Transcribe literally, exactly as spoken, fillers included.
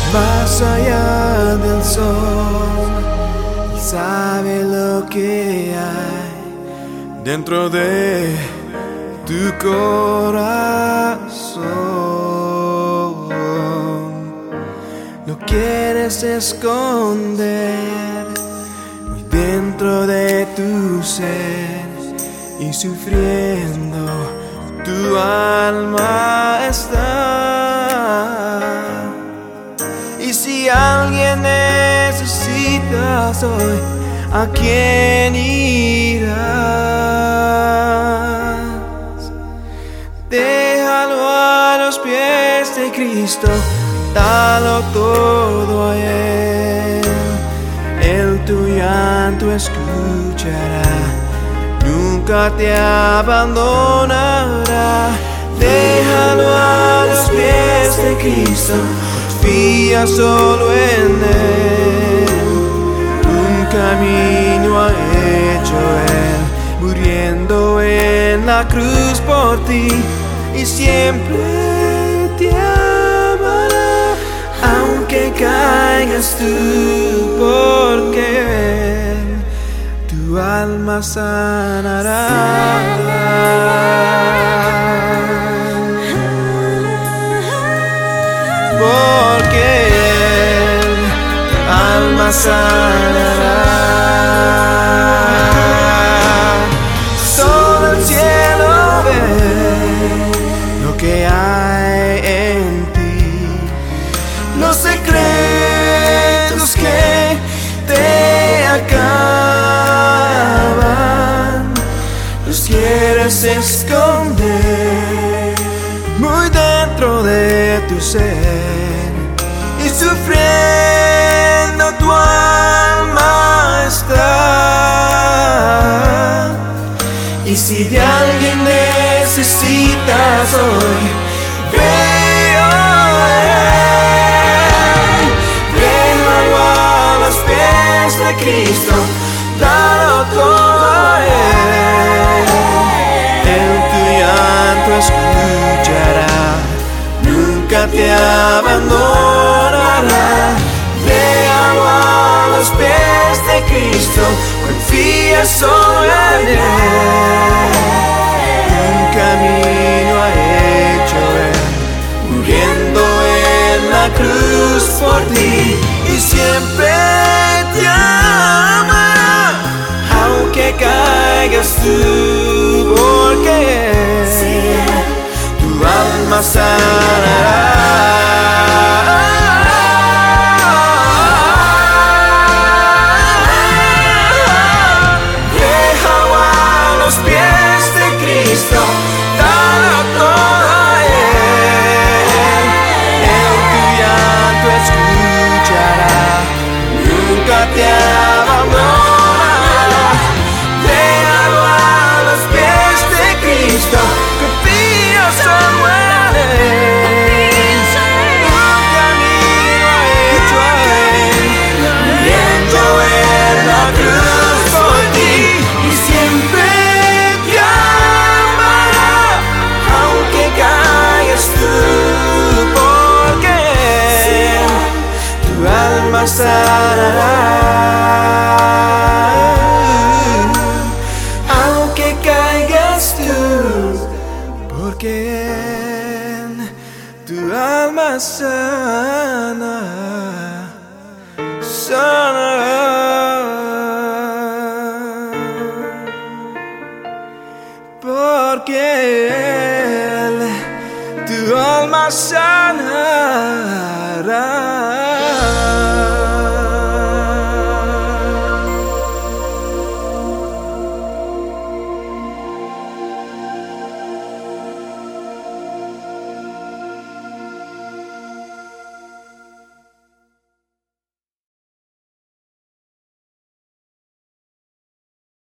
Más allá del sol, Él sabe lo que hay dentro de tu corazón. Lo quieres esconder muy dentro de tu ser, y sufriendo tu alma está. Y si alguien necesitas hoy, ¿a quién irás? Déjalo a los pies de Cristo, dalo todo a Él. Él tu llanto escuchará, nunca te abandonará. Déjalo a los pies de Cristo, confía solo en Él. Un camino ha hecho Él, muriendo en la cruz por ti, y siempre te amará, aunque caigas tú, porque Él tu alma sanará. Porque Él tu alma sanará. Solo el cielo ve lo que hay en ti, los secretos que te acaban, los quieres esconder muy dentro de tu ser, y sufriendo tu alma está. Y si de alguien necesitas hoy, ve a Él. Déjalo a los pies de Cristo, dalo todo a Él. Él tu llanto escuchará, nunca te abandonará. Déjalo a los pies de Cristo, confía solo en Él. Un camino ha hecho Él, muriendo en la cruz por ti, y siempre te amará, aunque caigas tú, porque Él tu alma sanará. Déjalo a los pies de Cristo, dalo todo a Él. Él tu llanto escuchará, nunca te abandonará. Déjalo a los pies de Cristo, confía solo en Él. Un camino ha hecho Él, muriendo en la cruz por ti, y siempre te amará, aunque caigas tú, porque Él tu alma sanará. Aunque caigas tú, porque Él tu alma sana, sanará. Porque Él tu alma sanará.